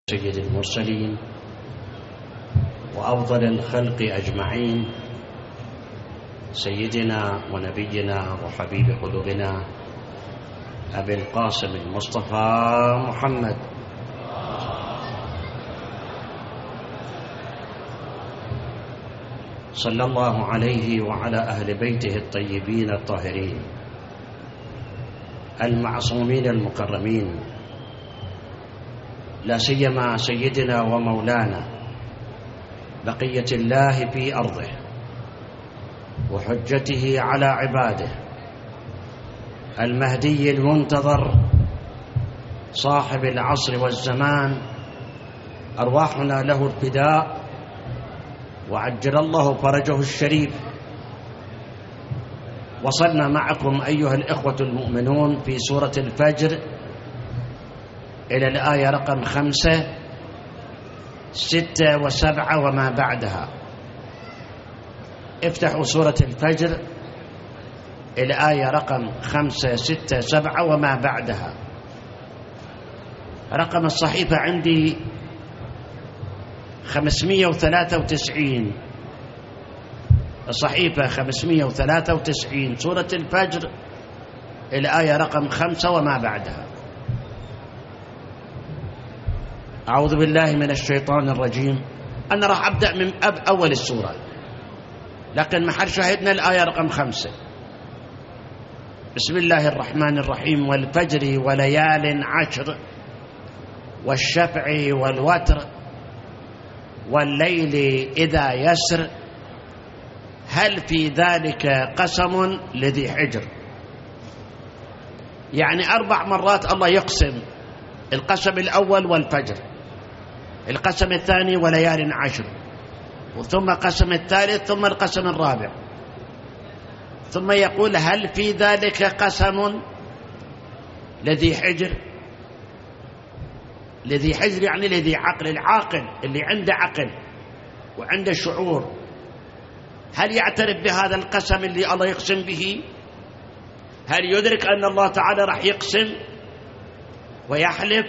سيد المرسلين وأفضل الخلق أجمعين، سيدنا ونبينا وحبيب قلوبنا أبي القاسم المصطفى محمد صلى الله عليه وعلى أهل بيته الطيبين الطاهرين المعصومين المكرمين، لا سيما سيدنا ومولانا بقية الله في أرضه وحجته على عباده المهدي المنتظر صاحب العصر والزمان، أرواحنا له الفداء وعجل الله فرجه الشريف. وصلنا معكم أيها الإخوة المؤمنون في سورة الفجر إلى الآية رقم 5 6 و7 وما بعدها. افتحوا سورة الفجر الآية رقم 5 6 7 وما بعدها. رقم الصحيفة عندي 593، الصحيفة 593، سورة الفجر الآية رقم 5 وما بعدها. أعوذ بالله من الشيطان الرجيم. أنا راح أبدأ من أول السورة، لكن محل شاهدنا الآية رقم 5. بسم الله الرحمن الرحيم: والفجر وليال عشر والشفع والوتر والليل إذا يسر هل في ذلك قسم لذي حجر. يعني 4 مرات الله يقسم: القسم الأول والفجر، القسم الثاني وليال عشر، ثم قسم الثالث، ثم القسم الرابع، ثم يقول: هل في ذلك قسم لذي حجر. لذي حجر يعني لذي عقل، العاقل اللي عنده عقل وعنده شعور، هل يعترف بهذا القسم اللي الله يقسم به؟ هل يدرك أن الله تعالى راح يقسم ويحلف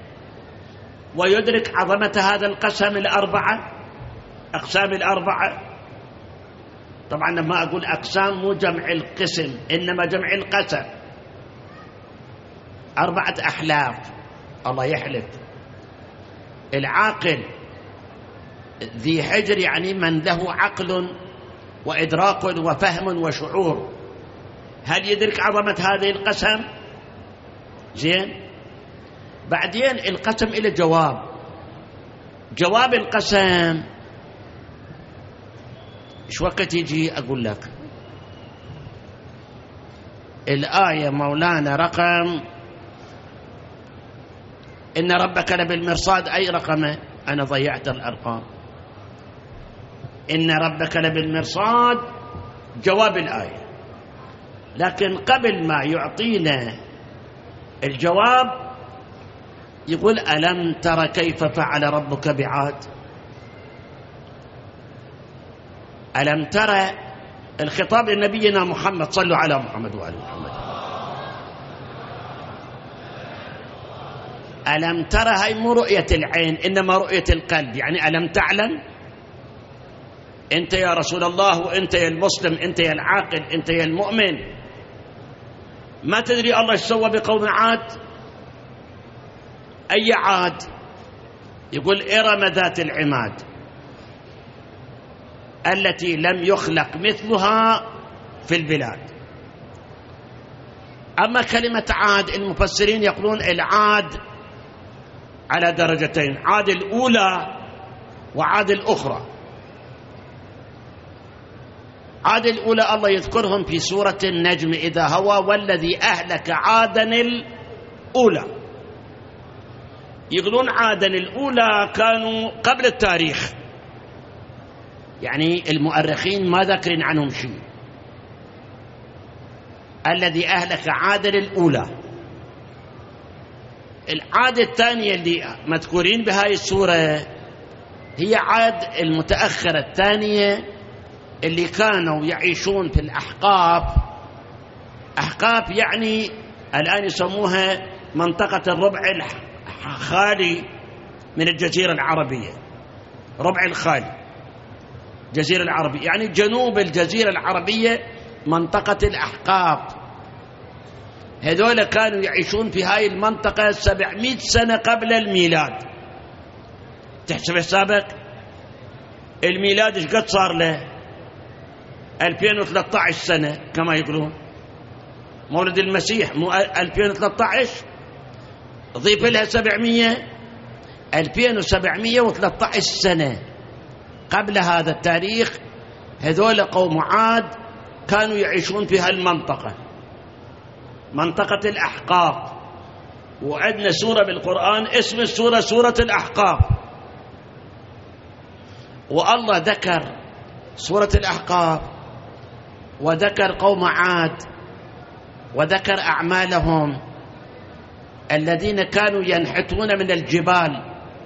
ويدرك عظمة هذا القسم أقسام الأربعة؟ طبعا لما أقول أقسام مو جمع القسم، إنما جمع القسم. 4 أحلاف الله يحلف. العاقل ذي حجر يعني من له عقل وإدراك وفهم وشعور، هل يدرك عظمة هذه القسم؟ زين. بعدين القسم إلى جواب القسم إيش وقت يجي؟ أقول لك الآية مولانا رقم إن ربك لبالمرصاد. أي رقمه؟ أنا ضيعت الأرقام. إن ربك لبالمرصاد جواب الآية، لكن قبل ما يعطينا الجواب يقول: ألم تر كيف فعل ربك بعاد. ألم ترى، الخطاب لنبينا محمد، صلوا على محمد وآل محمد. ألم ترى هاي مو رؤية العين، إنما رؤية القلب. يعني ألم تعلم أنت يا رسول الله، وأنت يا المسلم، أنت يا العاقل، أنت يا المؤمن، ما تدري الله ايش سوى بقوم عاد؟ أي عاد؟ يقول: إرم ذات العماد التي لم يخلق مثلها في البلاد. أما كلمة عاد، المفسرين يقولون العاد على درجتين: عاد الأولى وعاد الأخرى. عاد الأولى الله يذكرهم في سورة النجم إذا هوى: والذي أهلك عادا الأولى. يقولون عادا الأولى كانوا قبل التاريخ، يعني المؤرخين ما ذاكرين عنهم شيء. الذي أهلك عادا الأولى. العادة الثانية اللي مذكورين بهاي السورة هي عاد المتأخرة الثانية، اللي كانوا يعيشون في الأحقاف. أحقاف يعني الآن يسموها منطقة الربع الخالي من الجزيرة العربية، ربع الخالي الجزيرة العربية، يعني جنوب الجزيرة العربية منطقة الأحقاف. هذول كانوا يعيشون في هاي المنطقة 700 سنة قبل الميلاد. تحسب حسابك الميلاد ايش قد صار له؟ 2013 سنة كما يقولون، مولد المسيح مو 2013، ضيف لها 700، 2713 سنة قبل هذا التاريخ. هذول قوم عاد كانوا يعيشون في هالمنطقة، منطقة الأحقاف. وعندنا سورة بالقرآن اسم السورة سورة الأحقاف، والله ذكر سورة الأحقاف وذكر قوم عاد وذكر أعمالهم الذين كانوا ينحتون من الجبال.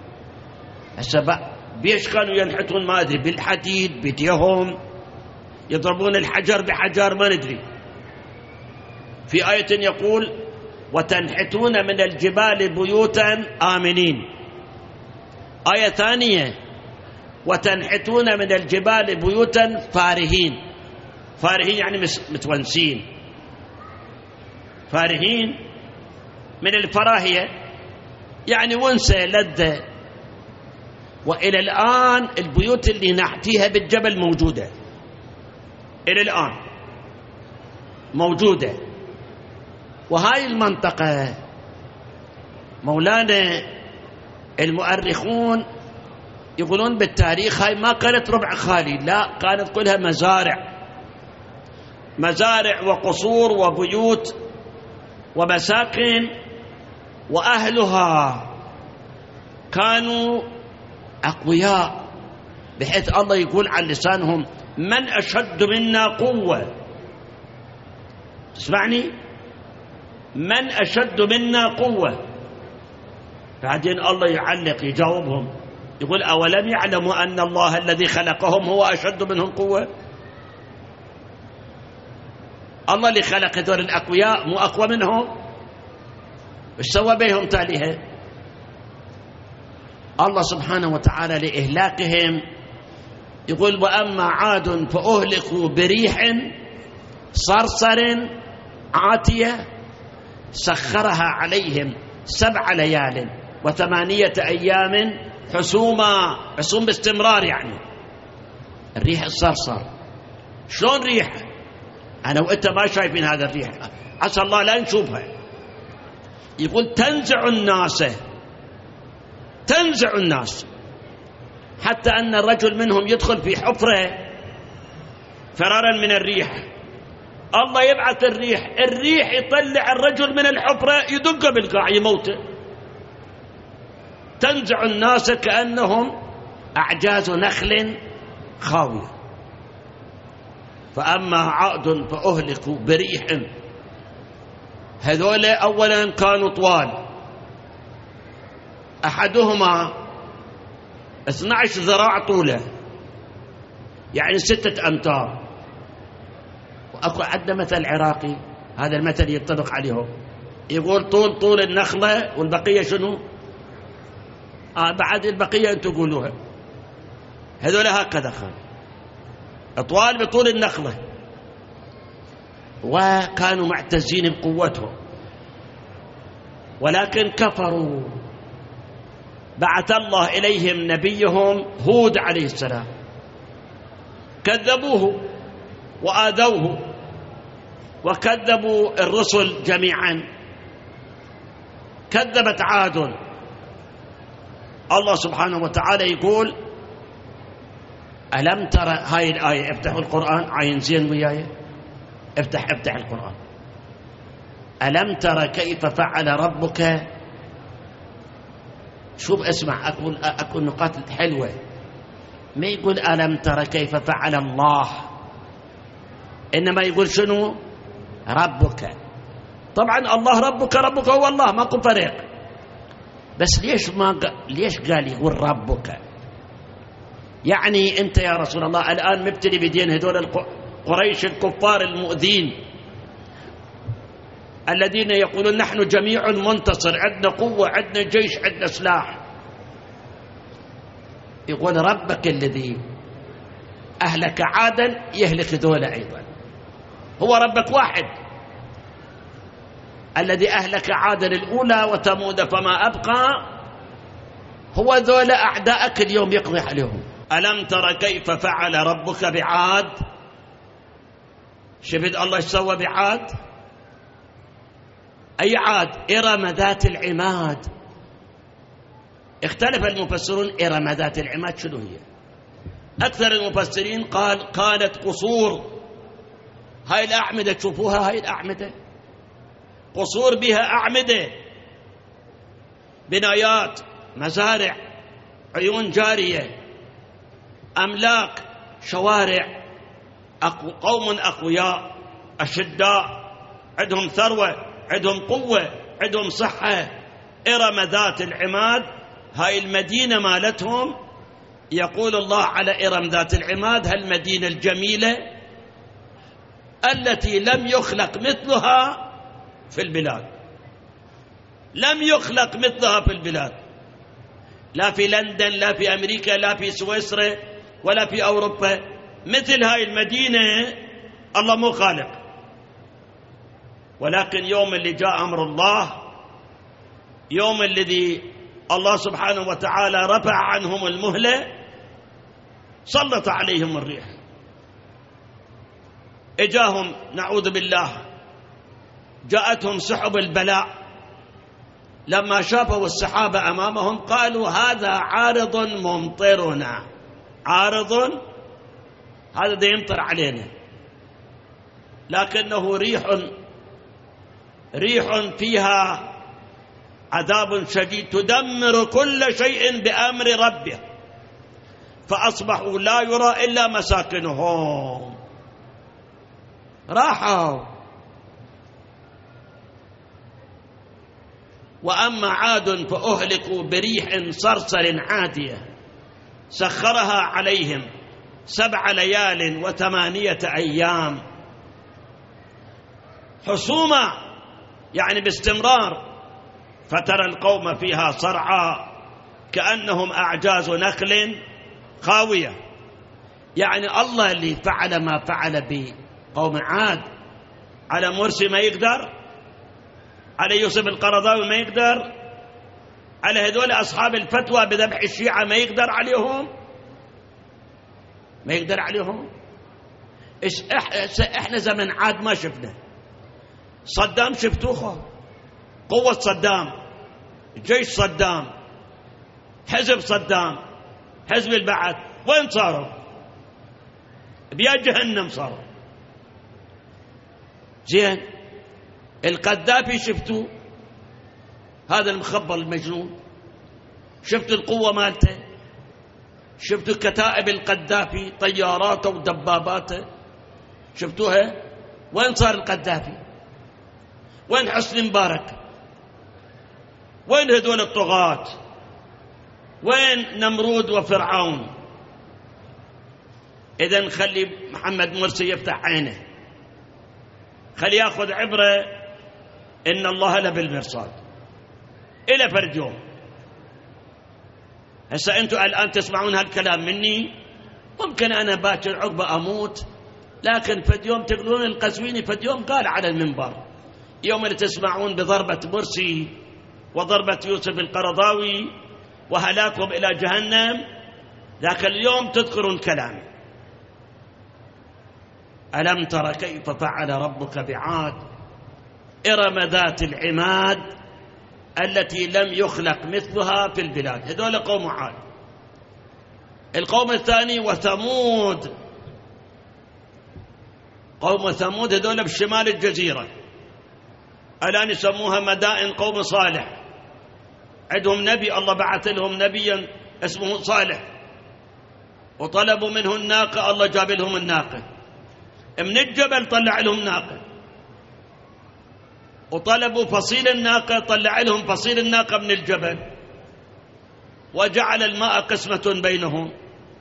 بيش كانوا ينحتون؟ ما أدري، بالحديد بديهم، يضربون الحجر بحجر ما ندري. في آية يقول وتنحتون من الجبال بيوتا آمنين. آية ثانية وتنحتون من الجبال بيوتا فارهين. فارهين يعني متونسين، فارهين من الفراهية يعني ونسة لذة. وإلى الآن البيوت اللي نحتيها بالجبل موجودة، إلى الآن موجودة. وهاي المنطقة مولانا المؤرخون يقولون بالتاريخ هاي ما كانت ربع خالي، لا كانت كلها مزارع، مزارع وقصور وبيوت ومساكن. وأهلها كانوا أقوياء، بحيث الله يقول عن لسانهم من أشد منا قوة. تسمعني؟ من أشد منا قوة. بعدين الله يعلق يجاوبهم يقول أولم يعلموا أن الله الذي خلقهم هو أشد منهم قوة. الله اللي خلق هذول الأقوياء مو أقوى منهم؟ ايش سوى بيهم تاليها؟ الله سبحانه وتعالى لإهلاكهم يقول وأما عاد فأهلكوا بريح صرصر عاتية سخرها عليهم 7 ليال و8 أيام حسوما. حسوم باستمرار، يعني الريح الصرصر. شلون ريح؟ أنا وإنت ما شايفين هذا الريح، عسى الله لا نشوفها. يقول تنزع الناس، تنزع الناس، حتى أن الرجل منهم يدخل في حفرة فرارا من الريح. الله يبعث الريح، الريح يطلع الرجل من الحفرة يدق بالقاع يموته. تنزع الناس كأنهم أعجاز نخل خاوية. فأما عاد فأهلكوا بريح. هذول أولا كانوا طوال، أحدهما 12 ذراع طوله، يعني 6 أمتار. وأكو عندنا مثل عراقي، هذا المثل ينطبق عليهم، يقول طول النخلة والبقية شنو؟ بعد البقية أنتم تقولوها. هذول هكذا كانوا أطوال بطول النخلة، وكانوا معتزين بقوتهم، ولكن كفروا. بعث الله إليهم نبيهم هود عليه السلام، كذبوه وآذوه وكذبوا الرسل جميعا. كذبت عاد. الله سبحانه وتعالى يقول ألم ترى، هاي الآية افتحوا القرآن عين زين وياي، افتح القرآن. ألم ترى كيف فعل ربك. شوف اسمع، أكو نقاط حلوة. ما يقول ألم ترى كيف فعل الله، إنما يقول شنو؟ ربك. طبعا الله ربك هو الله، ماكو فريق. بس ليش قال يقول ربك؟ يعني أنت يا رسول الله الآن مبتلي بدين هذول قريش الكفار المؤذين الذين يقولون نحن جميع منتصر، عندنا قوة، عندنا جيش، عندنا سلاح. يقول ربك الذي أهلك عادا يهلك ذولا أيضا. هو ربك واحد الذي أهلك عادا الأولى وثمود فما أبقى، هو ذولا أعداءك اليوم يقضي عليهم. ألم تر كيف فعل ربك بعاد؟ شفت الله ايش سوى بعاد؟ أي عاد؟ إرم ذات العماد. اختلف المفسرون إرم ذات العماد شنو هي؟ أكثر المفسرين قال كانت قصور. هاي الأعمدة تشوفوها، هاي الأعمدة قصور بها أعمدة، بنايات، مزارع، عيون جارية، أملاك، شوارع، قوم أقوياء أشداء، عندهم ثروة، عندهم قوة، عندهم صحة. إرم ذات العماد، هاي المدينة مالتهم. يقول الله على إرم ذات العماد هالمدينة الجميلة التي لم يخلق مثلها في البلاد، لم يخلق مثلها في البلاد، لا في لندن، لا في أمريكا، لا في سويسرا، ولا في أوروبا. مثل هاي المدينة الله مو خالق. ولكن يوم اللي جاء أمر الله، يوم الذي الله سبحانه وتعالى رفع عنهم المهلة، سلط عليهم الريح، اجاهم نعوذ بالله، جاءتهم سحب البلاء. لما شافوا السحابة أمامهم قالوا هذا عارض ممطرنا. عارض، هذا ده يمطر علينا، لكنه ريح فيها عذاب شديد تدمر كل شيء بأمر ربه، فأصبحوا لا يرى إلا مساكنهم. راحوا. وأما عاد فأهلكوا بريح صرصر عاتية سخرها عليهم 7 ليال و8 أيام حسوما، يعني باستمرار. فترى القوم فيها صرعى كأنهم أعجاز نخل خاوية. يعني الله اللي فعل ما فعل بقوم عاد على مرسي ما يقدر، على يوسف القرضاوي ما يقدر، على هذول أصحاب الفتوى بذبح الشيعة ما يقدر عليهم، ما يقدر عليهم. احنا زمن عاد ما شفنا. صدام شفتوه؟ قوة صدام، جيش صدام، حزب صدام، حزب البعث، وين صاروا؟ بيا جهنم صاروا. زين، القذافي شفتوه؟ هذا المخبر المجنون، شفتوا القوة مالته؟ شفتوا كتائب القذافي، طياراته ودباباته، شفتوها؟ وين صار القذافي؟ وين حسني مبارك؟ وين هذول الطغاة؟ وين نمرود وفرعون؟ إذن خلي محمد مرسي يفتح عينه، خلي ياخذ عبرة إن الله لبالمرصاد إلى فرد يوم. هسا أنتم الآن تسمعون هالكلام مني، ممكن أنا باكر عقبة أموت، لكن فد يوم تقولون القزويني فد يوم قال على المنبر، يوم اللي تسمعون بضربة مرسي وضربة يوسف القرضاوي وهلاكهم إلى جهنم، ذاك اليوم تذكرون كلامي. ألم تر كيف فعل ربك بعاد إرم ذات العماد التي لم يخلق مثلها في البلاد. هذول قوم عاد. القوم الثاني وثمود. قوم ثمود هذول بشمال الجزيرة، الآن يسموها مدائن قوم صالح. عندهم نبي، الله بعث لهم نبيا اسمه صالح، وطلبوا منه الناقة، الله جاب لهم الناقة من الجبل، طلع لهم ناقة. وطلبوا فصيل الناقة، طلع لهم فصيل الناقة من الجبل، وجعل الماء قسمة بينهم.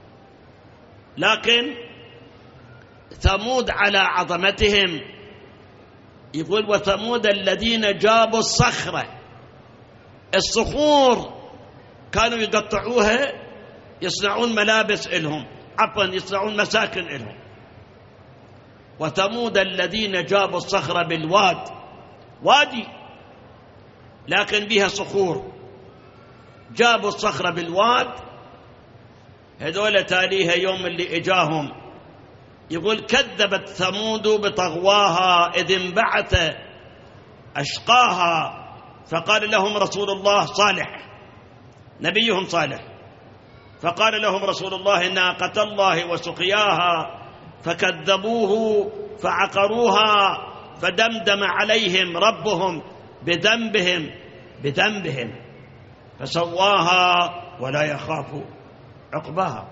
لكن ثمود على عظمتهم يقول وثمود الذين جابوا الصخرة، الصخور كانوا يقطعوها يصنعون ملابس إلهم، عفوا يصنعون مساكن إلهم. وثمود الذين جابوا الصخر بالواد، وادي لكن بها صخور، جابوا الصخرة بالواد. هذول تاليها يوم اللي إجاهم يقول كذبت ثمود بطغواها إذ انبعث أشقاها فقال لهم رسول الله صالح، نبيهم صالح، فقال لهم رسول الله ناقة الله وسقياها فكذبوه فعقروها فدمدم عليهم ربهم بذنبهم فسواها ولا يخاف عقباها.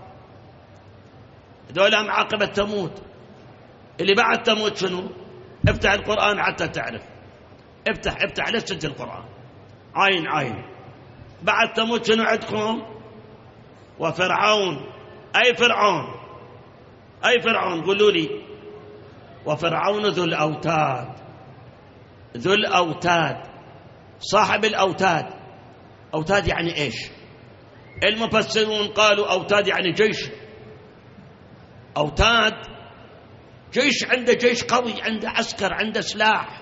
هذول عاقبة ثمود. اللي بعد ثمود شنو؟ افتح القرآن حتى تعرف، افتح لسه القرآن عين. بعد ثمود شنو عندكم؟ وفرعون. أي فرعون قولوا لي. وفرعون ذو الأوتاد، صاحب الأوتاد. أوتاد يعني إيش؟ المفسرون قالوا أوتاد يعني جيش. أوتاد جيش، عنده جيش قوي، عنده عسكر، عنده سلاح.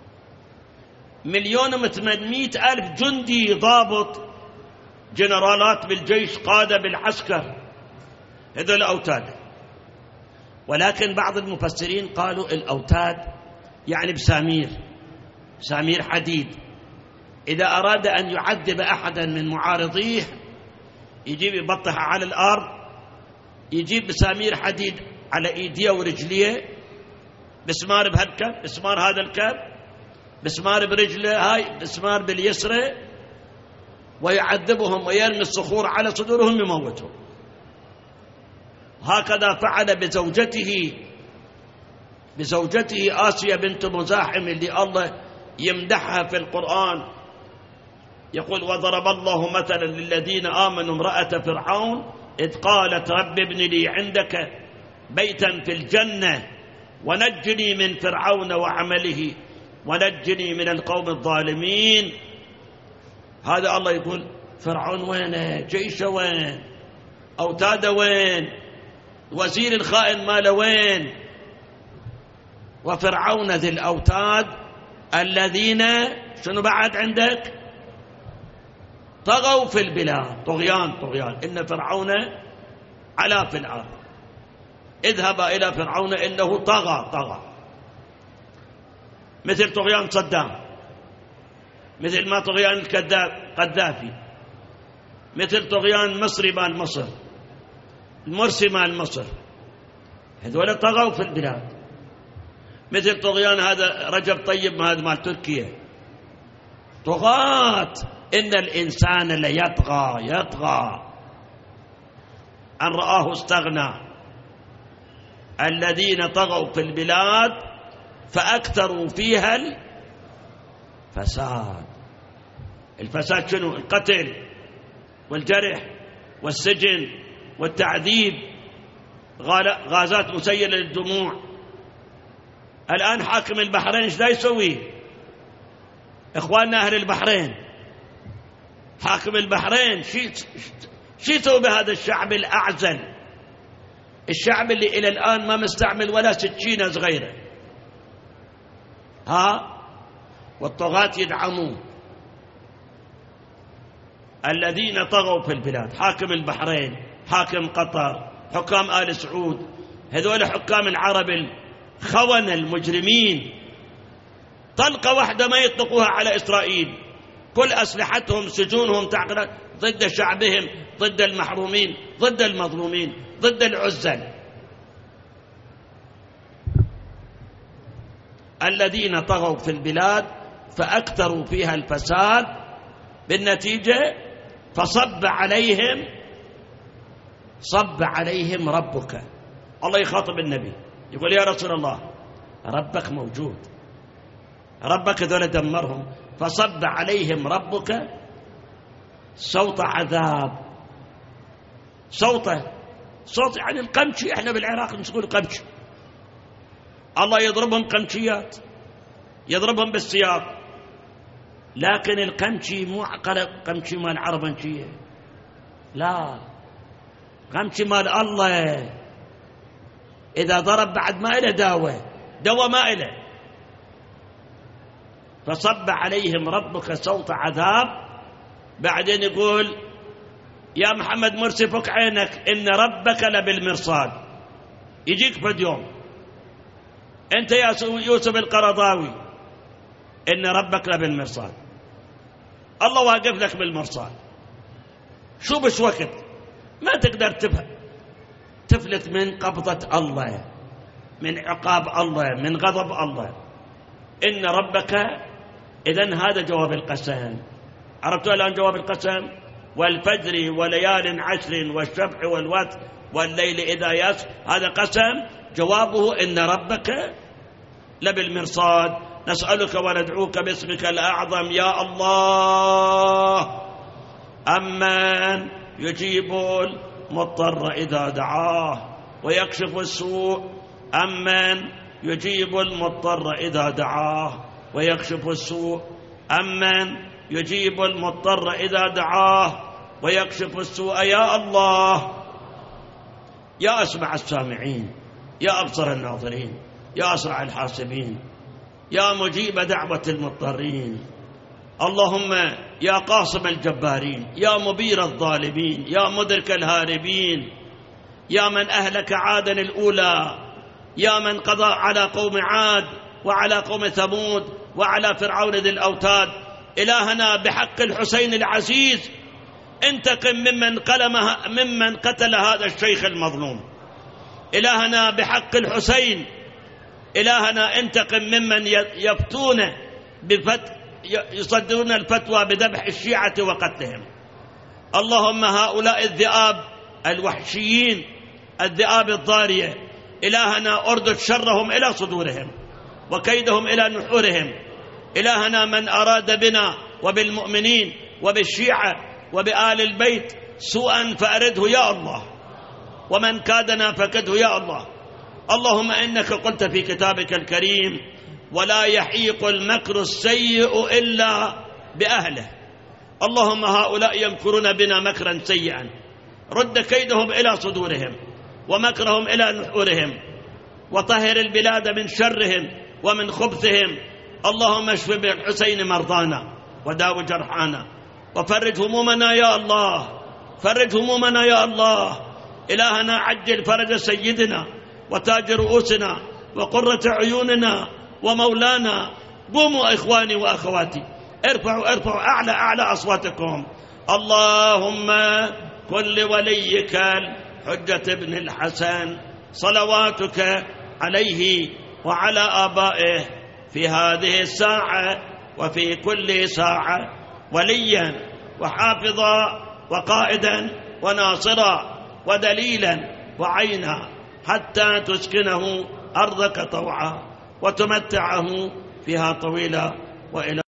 1,800,000 جندي ضابط، جنرالات بالجيش، قادة بالعسكر، هذول أوتاد. ولكن بعض المفسرين قالوا الأوتاد يعني بسامير حديد. إذا أراد أن يعذب أحدا من معارضيه يجيب يبطح على الأرض، يجيب بسامير حديد على إيديه ورجليه، مسمار بهالكف، مسمار هذا الكف، مسمار برجله هاي، مسمار باليسرى، ويعذبهم ويرمي الصخور على صدورهم يموتهم. هكذا فعل بزوجته آسيا بنت مزاحم اللي الله يمدحها في القرآن، يقول وضرب الله مثلا للذين آمنوا امرأة فرعون إذ قالت رب ابن لي عندك بيتا في الجنة ونجني من فرعون وعمله ونجني من القوم الظالمين. هذا الله يقول فرعون وين؟ جيشه وين؟ أوتاد وين؟ وزير الخائن ماله وين؟ وفرعون ذي الأوتاد الذين شنو بعد عندك؟ طغوا في البلاد. طغيان. إن فرعون علا في الأرض. اذهب إلى فرعون إنه طغى، مثل طغيان صدام، مثل ما طغيان القذافي، مثل طغيان مصري مال مصر، المرسي مال مصر، هذول طغوا في البلاد. مثل طغيان هذا رجب طيب هذا مال تركيا، طغاة. إن الإنسان ليطغى أن رآه استغنى. الذين طغوا في البلاد فأكثروا فيها الفساد. الفساد شنو؟ القتل والجرح والسجن والتعذيب، غازات مسيلة للدموع. الآن حاكم البحرين ايش دا يسوي؟ إخواننا أهل البحرين، حاكم البحرين شو يسوي بهذا الشعب الأعزل، الشعب اللي إلى الآن ما مستعمل ولا سكينة صغيرة؟ والطغاة يدعمون الذين طغوا في البلاد. حاكم البحرين، حاكم قطر، حكام آل سعود، هذول حكام العرب الخونة المجرمين، طلقة واحدة ما يطلقوها على إسرائيل. كل أسلحتهم سجونهم تعقل ضد شعبهم، ضد المحرومين، ضد المظلومين، ضد العزل. الذين طغوا في البلاد فأكثروا فيها الفساد، بالنتيجة فصب عليهم ربك. الله يخاطب النبي يقول يا رسول الله ربك موجود، ربك ذولا دمرهم، فصب عليهم ربك صوت عذاب. صوت يعني القمشي، احنا بالعراق نقول قمشي. الله يضربهم قمشيات، يضربهم بالسياط، لكن القمشي مو قمشي مال عربنشية، لا، غمشي مال الله إذا ضرب بعد ما إله دواء ما إله. فصب عليهم ربك صوت عذاب. بعدين يقول يا محمد مرسي فك عينك إن ربك لبالمرصاد. يجيك فد يوم أنت يا يوسف القرضاوي إن ربك لبالمرصاد، الله واقف لك بالمرصاد. شو بش وقت ما تقدر تفلت من قبضة الله، من عقاب الله، من غضب الله. إن ربك. إذن هذا جواب القسم. عرفتوا الآن جواب القسم؟ والفجر وليال عشر والشفع والوتر والليل إذا يسر، هذا قسم جوابه إن ربك لبالمرصاد. نسألك وندعوك باسمك الأعظم يا الله أمن يجيب المضطر إذا دعاه ويكشف السوء، أمن يجيب المضطر إذا دعاه ويكشف السوء، أمن يجيب المضطر إذا دعاه ويكشف السوء. يا الله يا أسمع السامعين، يا أبصر الناظرين، يا أسرع الحاسبين، يا مجيب دعوة المضطرين. اللهم يا قاصم الجبارين، يا مبير الظالمين، يا مدرك الهاربين، يا من أهلك عادا الأولى، يا من قضى على قوم عاد وعلى قوم ثمود وعلى فرعون ذي الأوتاد. إلهنا بحق الحسين العزيز انتقم ممن قتل هذا الشيخ المظلوم. إلهنا بحق الحسين، إلهنا انتقم ممن يفتون يصدرون الفتوى بذبح الشيعة وقتلهم. اللهم هؤلاء الذئاب الوحشيين، الذئاب الضارية، إلهنا أردد شرهم إلى صدورهم وكيدهم إلى نحورهم. إلهنا من أراد بنا وبالمؤمنين وبالشيعة وبآل البيت سوءا فأرده يا الله، ومن كادنا فكده يا الله. اللهم إنك قلت في كتابك الكريم ولا يحيق المكر السيء إلا بأهله. اللهم هؤلاء يمكرون بنا مكرا سيئا، رد كيدهم إلى صدورهم ومكرهم إلى نحورهم، وطهر البلاد من شرهم ومن خبثهم. اللهم اشف بالحسين مرضانا وداو جرحانا وفرج همومنا يا الله، فرج همومنا يا الله. إلهنا عجل فرج سيدنا وتاج رؤوسنا وقرة عيوننا ومولانا. قوموا إخواني وأخواتي، ارفعوا أعلى أصواتكم. اللهم كن لوليك الحجة ابن الحسن صلواتك عليه وعلى آبائه في هذه الساعة وفي كل ساعة وليا وحافظا وقائدا وناصرا ودليلا وعينا، حتى تسكنه أرضك طوعا وتمتعه فيها طويلا. وإلى